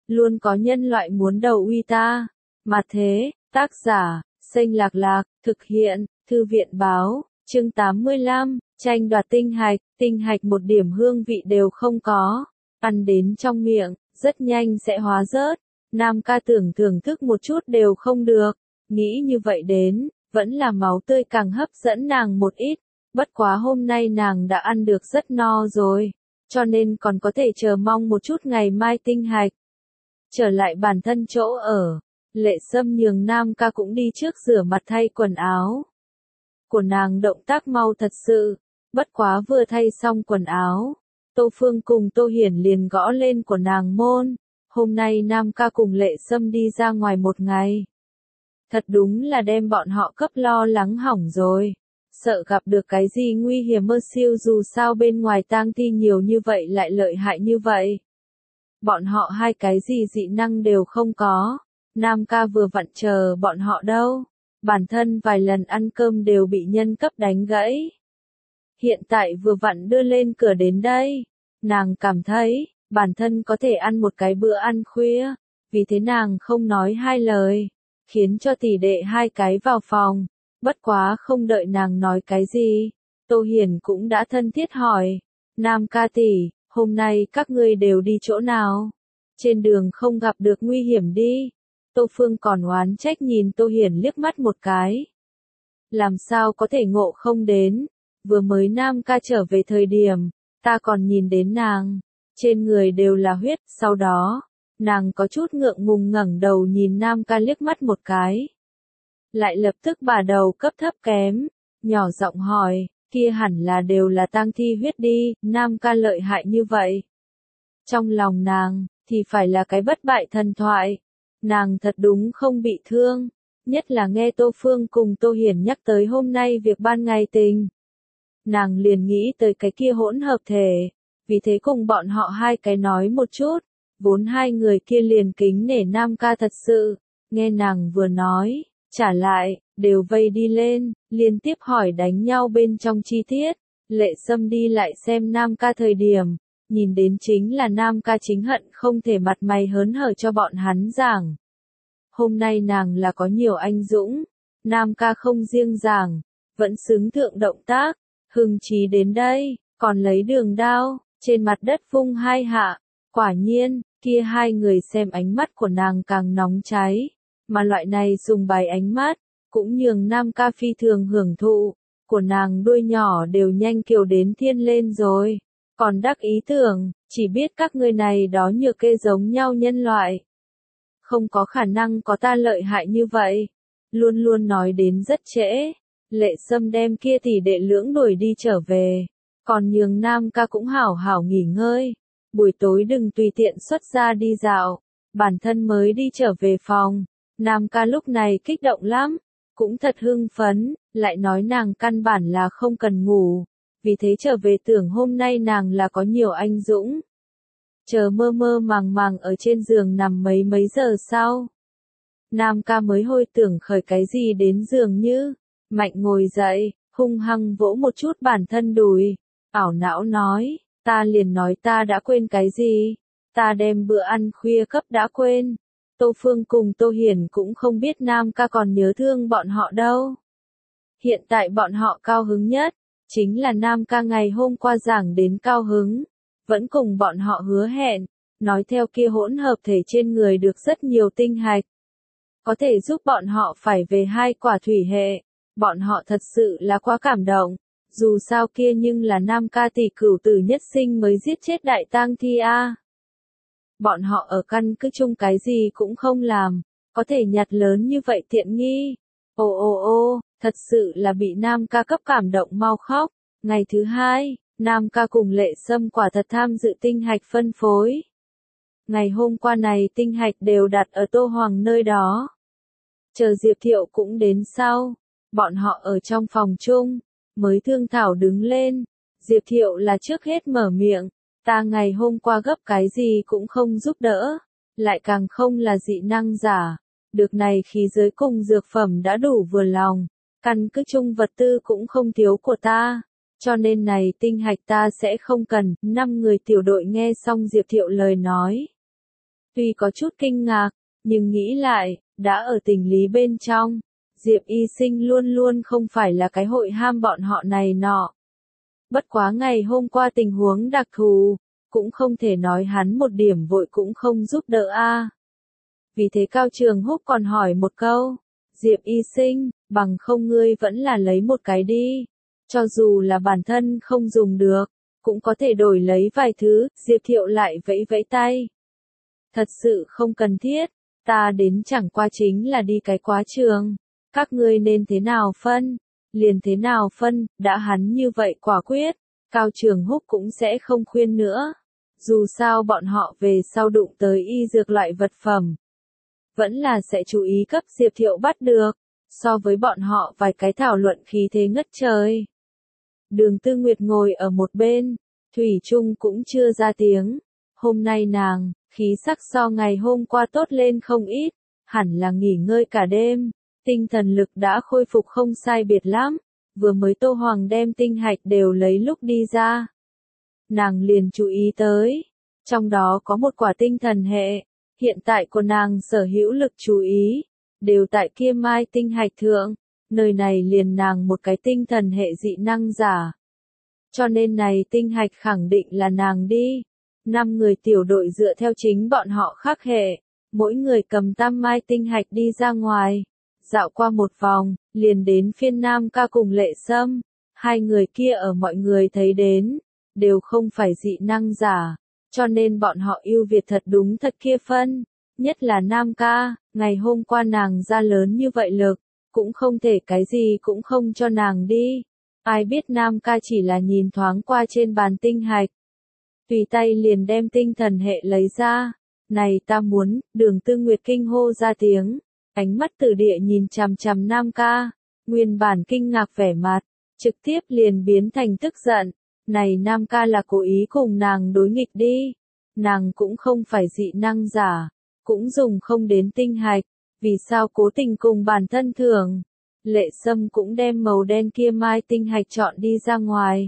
luôn có nhân loại muốn đầu uy ta. Mà thế, tác giả, Xanh Lạc Lạc, thực hiện, Thư viện báo, chương 85, tranh đoạt tinh hạch một điểm hương vị đều không có, ăn đến trong miệng, rất nhanh sẽ hóa rớt. Nam ca thưởng thức một chút đều không được, nghĩ như vậy đến, vẫn là máu tươi càng hấp dẫn nàng một ít, bất quá hôm nay nàng đã ăn được rất no rồi, cho nên còn có thể chờ mong một chút ngày mai tinh hạch. Trở lại bản thân chỗ ở, Lệ Sâm nhường Nam ca cũng đi trước rửa mặt thay quần áo. Của nàng động tác mau thật sự, bất quá vừa thay xong quần áo, Tô Phương cùng Tô Hiển liền gõ lên của nàng môn. Hôm nay Nam ca cùng Lệ Sâm đi ra ngoài một ngày. Thật đúng là đem bọn họ cấp lo lắng hỏng rồi. Sợ gặp được cái gì nguy hiểm mơ siêu dù sao bên ngoài tang thi nhiều như vậy lại lợi hại như vậy. Bọn họ hai cái gì dị năng đều không có. Nam ca vừa vặn chờ bọn họ đâu. Bản thân vài lần ăn cơm đều bị nhân cấp đánh gãy. Hiện tại vừa vặn đưa lên cửa đến đây. Nàng cảm thấy, bản thân có thể ăn một cái bữa ăn khuya, vì thế nàng không nói hai lời, khiến cho tỷ đệ hai cái vào phòng, bất quá không đợi nàng nói cái gì, Tô Hiển cũng đã thân thiết hỏi, Nam ca tỷ, hôm nay các ngươi đều đi chỗ nào? Trên đường không gặp được nguy hiểm đi. Tô Phương còn oán trách nhìn Tô Hiển liếc mắt một cái. Làm sao có thể ngộ không đến, vừa mới Nam ca trở về thời điểm, ta còn nhìn đến nàng. Trên người đều là huyết, sau đó, nàng có chút ngượng ngùng ngẩng đầu nhìn Nam ca liếc mắt một cái. Lại lập tức bà đầu cấp thấp kém, nhỏ giọng hỏi, kia hẳn là đều là tang thi huyết đi, Nam ca lợi hại như vậy. Trong lòng nàng, thì phải là cái bất bại thần thoại. Nàng thật đúng không bị thương, nhất là nghe Tô Phương cùng Tô Hiển nhắc tới hôm nay việc ban ngày tình. Nàng liền nghĩ tới cái kia hỗn hợp thể. Vì thế cùng bọn họ hai cái nói một chút, vốn hai người kia liền kính nể Nam ca thật sự, nghe nàng vừa nói, trả lại, đều vây đi lên, liên tiếp hỏi đánh nhau bên trong chi tiết, Lệ Sâm đi lại xem Nam ca thời điểm, nhìn đến chính là Nam ca chính hận không thể mặt mày hớn hở cho bọn hắn giảng. Hôm nay nàng là có nhiều anh dũng, Nam ca không riêng giảng, vẫn xứng thượng động tác, hưng chí đến đây, còn lấy đường đao. Trên mặt đất vung hai hạ, quả nhiên, kia hai người xem ánh mắt của nàng càng nóng cháy, mà loại này dùng bài ánh mắt, cũng nhường Nam ca phi thường hưởng thụ, của nàng đuôi nhỏ đều nhanh kiều đến thiên lên rồi, còn đắc ý tưởng, chỉ biết các ngươi này đó nhược kê giống nhau nhân loại. Không có khả năng có ta lợi hại như vậy, luôn luôn nói đến rất trễ, Lệ Sâm đem kia tỷ đệ lưỡng đuổi đi trở về. Còn nhường Nam ca cũng hảo hảo nghỉ ngơi, buổi tối đừng tùy tiện xuất ra đi dạo, bản thân mới đi trở về phòng, Nam ca lúc này kích động lắm, cũng thật hưng phấn, lại nói nàng căn bản là không cần ngủ, vì thế trở về tưởng hôm nay nàng là có nhiều anh dũng. Chờ mơ mơ màng màng ở trên giường nằm mấy giờ sau. Nam ca mới hồi tưởng khởi cái gì đến giường như, mạnh ngồi dậy, hung hăng vỗ một chút bản thân đùi. Ảo não nói, ta liền nói ta đã quên cái gì, ta đem bữa ăn khuya cấp đã quên. Tô Phương cùng Tô Hiển cũng không biết Nam ca còn nhớ thương bọn họ đâu. Hiện tại bọn họ cao hứng nhất, chính là Nam ca ngày hôm qua giảng đến cao hứng, vẫn cùng bọn họ hứa hẹn, nói theo kia hỗn hợp thể trên người được rất nhiều tinh hạch. Có thể giúp bọn họ phải về 2 quả thủy hệ, bọn họ thật sự là quá cảm động. Dù sao kia nhưng là Nam ca tỷ cửu tử nhất sinh mới giết chết đại tang thi a. Bọn họ ở căn cứ chung cái gì cũng không làm, có thể nhặt lớn như vậy tiện nghi. Ô, thật sự là bị Nam ca cấp cảm động mau khóc. Ngày thứ 2, Nam ca cùng Lệ Sâm quả thật tham dự tinh hạch phân phối. Ngày hôm qua này tinh hạch đều đặt ở Tô Hoàng nơi đó. Chờ Diệp Thiệu cũng đến sau, bọn họ ở trong phòng chung. Mới thương thảo đứng lên, Diệp Thiệu là trước hết mở miệng, ta ngày hôm qua gấp cái gì cũng không giúp đỡ, lại càng không là dị năng giả, được này khí giới cùng dược phẩm đã đủ vừa lòng, căn cứ chung vật tư cũng không thiếu của ta, cho nên này tinh hạch ta sẽ không cần. 5 người tiểu đội nghe xong Diệp Thiệu lời nói. Tuy có chút kinh ngạc, nhưng nghĩ lại, đã ở tình lý bên trong, Diệp Y Sinh luôn luôn không phải là cái hội ham bọn họ này nọ. Bất quá ngày hôm qua tình huống đặc thù, cũng không thể nói hắn một điểm vội cũng không giúp đỡ a. Vì thế Cao Trường Húc còn hỏi một câu, Diệp Y Sinh, bằng không ngươi vẫn là lấy một cái đi, cho dù là bản thân không dùng được, cũng có thể đổi lấy vài thứ. Diệp Thiệu lại vẫy vẫy tay. Thật sự không cần thiết, ta đến chẳng qua chính là đi cái quá trường, các ngươi nên thế nào phân, liền thế nào phân. Đã hắn như vậy quả quyết, Cao Trường Húc cũng sẽ không khuyên nữa. Dù sao bọn họ về sau đụng tới y dược loại vật phẩm, vẫn là sẽ chú ý cấp Diệp Thiệu bắt được, so với bọn họ vài cái thảo luận khí thế ngất trời. Đường Tư Nguyệt ngồi ở một bên, Thủy Chung cũng chưa ra tiếng. Hôm nay nàng, khí sắc so ngày hôm qua tốt lên không ít, hẳn là nghỉ ngơi cả đêm, tinh thần lực đã khôi phục không sai biệt lắm, vừa mới Tô Hoàng đem tinh hạch đều lấy lúc đi ra. Nàng liền chú ý tới, trong đó có một quả tinh thần hệ, hiện tại của nàng sở hữu lực chú ý, đều tại kia mai tinh hạch thượng, nơi này liền nàng một cái tinh thần hệ dị năng giả. Cho nên này tinh hạch khẳng định là nàng đi. 5 người tiểu đội dựa theo chính bọn họ khác hệ, mỗi người cầm tam mai tinh hạch đi ra ngoài, dạo qua một vòng, liền đến phiên Nam Ca cùng Lệ Sâm. Hai người kia ở mọi người thấy đến, đều không phải dị năng giả, cho nên bọn họ ưu việt thật đúng thật kia phân, nhất là Nam Ca, ngày hôm qua nàng ra lớn như vậy lực, cũng không thể cái gì cũng không cho nàng đi. Ai biết Nam Ca chỉ là nhìn thoáng qua trên bàn tinh hạch, tùy tay liền đem tinh thần hệ lấy ra. Này ta muốn, Đường Tư Nguyệt kinh hô ra tiếng, ánh mắt từ địa nhìn chằm chằm Nam Ca, nguyên bản kinh ngạc vẻ mặt, trực tiếp liền biến thành tức giận. Này Nam Ca là cố ý cùng nàng đối nghịch đi, nàng cũng không phải dị năng giả, cũng dùng không đến tinh hạch, vì sao cố tình cùng bản thân thưởng. Lệ Sâm cũng đem màu đen kia mai tinh hạch chọn đi ra ngoài.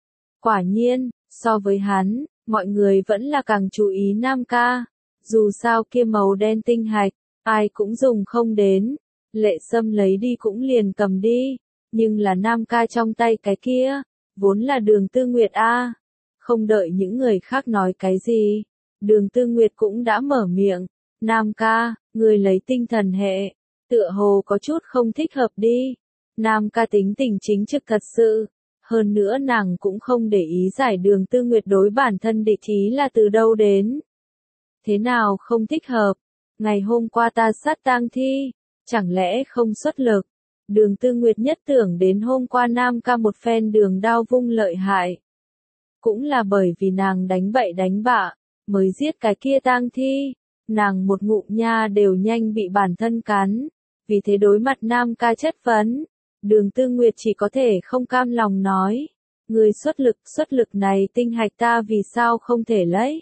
Quả nhiên, so với hắn, mọi người vẫn là càng chú ý Nam Ca. Dù sao kia màu đen tinh hạch, ai cũng dùng không đến. Lệ Sâm lấy đi cũng liền cầm đi, nhưng là Nam Ca trong tay cái kia, vốn là Đường Tư Nguyệt a. Không đợi những người khác nói cái gì, Đường Tư Nguyệt cũng đã mở miệng. Nam Ca, người lấy tinh thần hệ, tựa hồ có chút không thích hợp đi. Nam Ca tính tình chính trực thật sự. Hơn nữa nàng cũng không để ý giải Đường Tư Nguyệt đối bản thân địch ý là từ đâu đến. Thế nào không thích hợp? Ngày hôm qua ta sát tang thi, chẳng lẽ không xuất lực? Đường Tư Nguyệt nhất tưởng đến hôm qua Nam Ca một phen đường đao vung lợi hại. Cũng là bởi vì nàng đánh bậy đánh bạ, mới giết cái kia tang thi. Nàng một ngụm nha đều nhanh bị bản thân cắn. Vì thế đối mặt Nam Ca chất vấn, Đường Tư Nguyệt chỉ có thể không cam lòng nói. Người xuất lực này tinh hạch ta vì sao không thể lấy?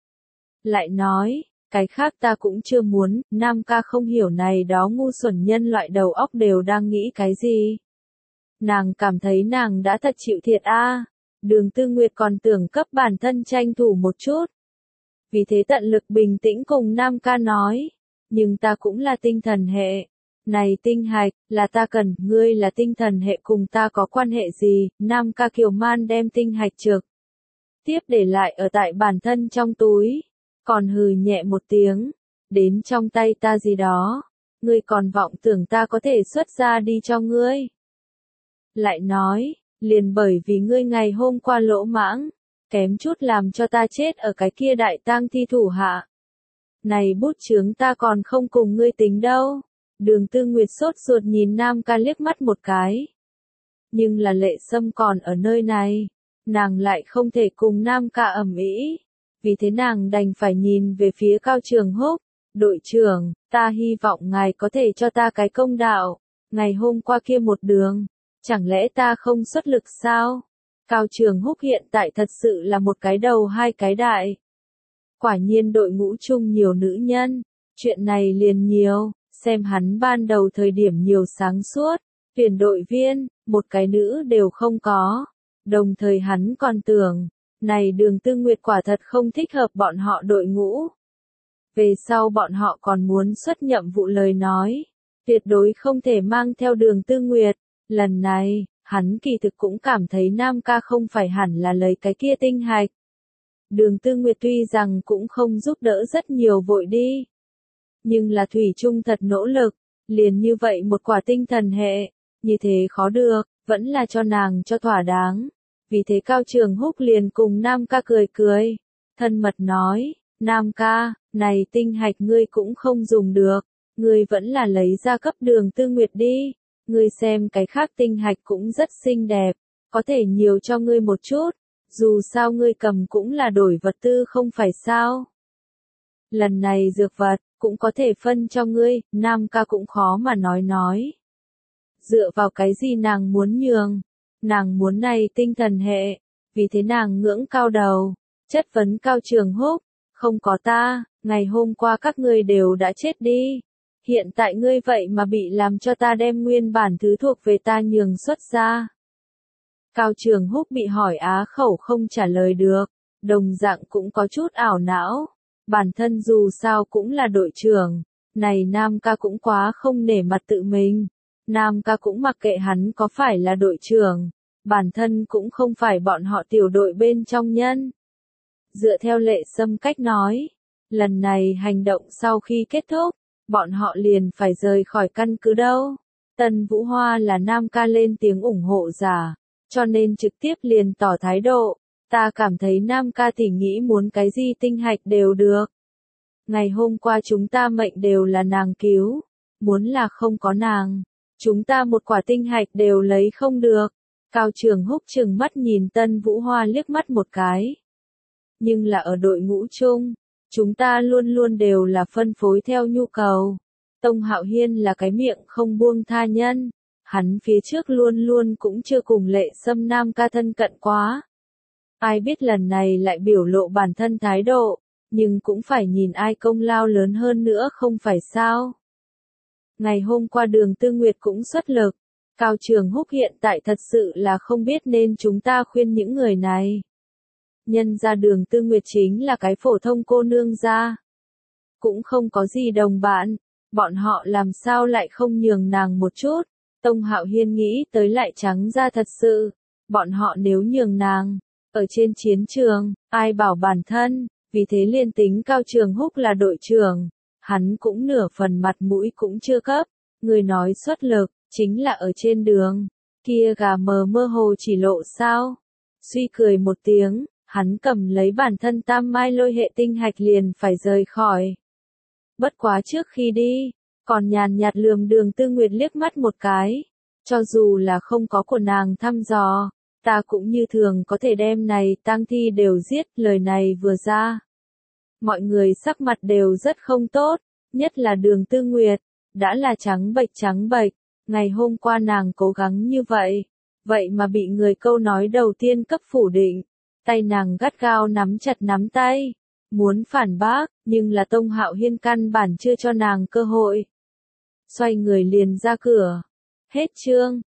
Lại nói, cái khác ta cũng chưa muốn. Nam Ca không hiểu này đó ngu xuẩn nhân loại đầu óc đều đang nghĩ cái gì. Nàng cảm thấy nàng đã thật chịu thiệt a. Đường Tư Nguyệt còn tưởng cấp bản thân tranh thủ một chút. Vì thế tận lực bình tĩnh cùng Nam Ca nói. Nhưng ta cũng là tinh thần hệ. Này tinh hạch, là ta cần, ngươi là tinh thần hệ cùng ta có quan hệ gì? Nam Ca kiều man đem tinh hạch trực tiếp để lại ở tại bản thân trong túi. Còn hừ nhẹ một tiếng, đến trong tay ta gì đó, ngươi còn vọng tưởng ta có thể xuất ra đi cho ngươi. Lại nói, liền bởi vì ngươi ngày hôm qua lỗ mãng, kém chút làm cho ta chết ở cái kia đại tang thi thủ hạ. Này bút chướng ta còn không cùng ngươi tính đâu. Đường Tư Nguyệt sốt ruột nhìn Nam Ca liếc mắt một cái. Nhưng là Lệ Sâm còn ở nơi này, nàng lại không thể cùng Nam Ca ầm ĩ. Vì thế nàng đành phải nhìn về phía Cao Trường Húc. Đội trưởng, ta hy vọng ngài có thể cho ta cái công đạo. Ngày hôm qua kia một đường, chẳng lẽ ta không xuất lực sao? Cao Trường Húc hiện tại thật sự là một cái đầu hai cái đại. Quả nhiên đội ngũ chung nhiều nữ nhân, chuyện này liền nhiều, xem hắn ban đầu thời điểm nhiều sáng suốt, tuyển đội viên, một cái nữ đều không có. Đồng thời hắn còn tưởng, này Đường Tư Nguyệt quả thật không thích hợp bọn họ đội ngũ. Về sau bọn họ còn muốn xuất nhậm vụ lời nói, tuyệt đối không thể mang theo Đường Tư Nguyệt. Lần này, hắn kỳ thực cũng cảm thấy Nam ca không phải hẳn là lấy cái kia tinh hạch. Đường Tư Nguyệt tuy rằng cũng không giúp đỡ rất nhiều vội đi, nhưng là thủy chung thật nỗ lực, liền như vậy một quả tinh thần hệ, như thế khó được, vẫn là cho nàng cho thỏa đáng. Vì thế Cao Trường Húc liền cùng Nam ca cười cười, thân mật nói, Nam ca, này tinh hạch ngươi cũng không dùng được, ngươi vẫn là lấy ra cấp Đường Tư Nguyệt đi, ngươi xem cái khác tinh hạch cũng rất xinh đẹp, có thể nhiều cho ngươi một chút, dù sao ngươi cầm cũng là đổi vật tư không phải sao. Lần này dược vật, cũng có thể phân cho ngươi, Nam ca cũng khó mà nói. Dựa vào cái gì nàng muốn nhường, nàng muốn này tinh thần hệ, vì thế nàng ngưỡng cao đầu, chất vấn Cao Trường Húc, không có ta, ngày hôm qua các ngươi đều đã chết đi. Hiện tại ngươi vậy mà bị làm cho ta đem nguyên bản thứ thuộc về ta nhường xuất ra. Cao Trường Húc bị hỏi á khẩu không trả lời được, đồng dạng cũng có chút ảo não. Bản thân dù sao cũng là đội trưởng, này Nam ca cũng quá không nể mặt tự mình. Nam ca cũng mặc kệ hắn có phải là đội trưởng, bản thân cũng không phải bọn họ tiểu đội bên trong nhân. Dựa theo Lệ Sâm cách nói, lần này hành động sau khi kết thúc, bọn họ liền phải rời khỏi căn cứ đâu. Tân Vũ Hoa là Nam ca lên tiếng ủng hộ giả, cho nên trực tiếp liền tỏ thái độ. Ta cảm thấy Nam ca thì nghĩ muốn cái gì tinh hạch đều được. Ngày hôm qua chúng ta mệnh đều là nàng cứu, muốn là không có nàng, chúng ta một quả tinh hạch đều lấy không được. Cao Trường Húc trừng mắt nhìn Tân Vũ Hoa liếc mắt một cái. Nhưng là ở đội ngũ chung, chúng ta luôn luôn đều là phân phối theo nhu cầu. Tông Hạo Hiên là cái miệng không buông tha nhân, hắn phía trước luôn luôn cũng chưa cùng Lệ Sâm Nam ca thân cận quá. Ai biết lần này lại biểu lộ bản thân thái độ, nhưng cũng phải nhìn ai công lao lớn hơn nữa không phải sao. Ngày hôm qua Đường Tư Nguyệt cũng xuất lực, Cao Trường Húc hiện tại thật sự là không biết nên chúng ta khuyên những người này. Nhân ra Đường Tư Nguyệt chính là cái phổ thông cô nương ra. Cũng không có gì đồng bạn, bọn họ làm sao lại không nhường nàng một chút. Tông Hạo Hiên nghĩ tới lại trắng ra thật sự, bọn họ nếu nhường nàng, ở trên chiến trường, ai bảo bản thân, vì thế liên tính Cao Trường Húc là đội trưởng, hắn cũng nửa phần mặt mũi cũng chưa cấp, người nói xuất lực, chính là ở trên đường, kia gà mờ mơ hồ chỉ lộ sao. Suy cười một tiếng, hắn cầm lấy bản thân tam mai lôi hệ tinh hạch liền phải rời khỏi. Bất quá trước khi đi, còn nhàn nhạt lườm Đường Tư Nguyệt liếc mắt một cái, cho dù là không có của nàng thăm dò, ta cũng như thường có thể đem này tang thi đều giết, lời này vừa ra. Mọi người sắc mặt đều rất không tốt, nhất là Đường Tư Nguyệt, đã là trắng bệch, ngày hôm qua nàng cố gắng như vậy mà bị người câu nói đầu tiên cấp phủ định, tay nàng gắt gao nắm chặt nắm tay, muốn phản bác, nhưng là Tông Hạo Hiên căn bản chưa cho nàng cơ hội. Xoay người liền ra cửa. Hết chương.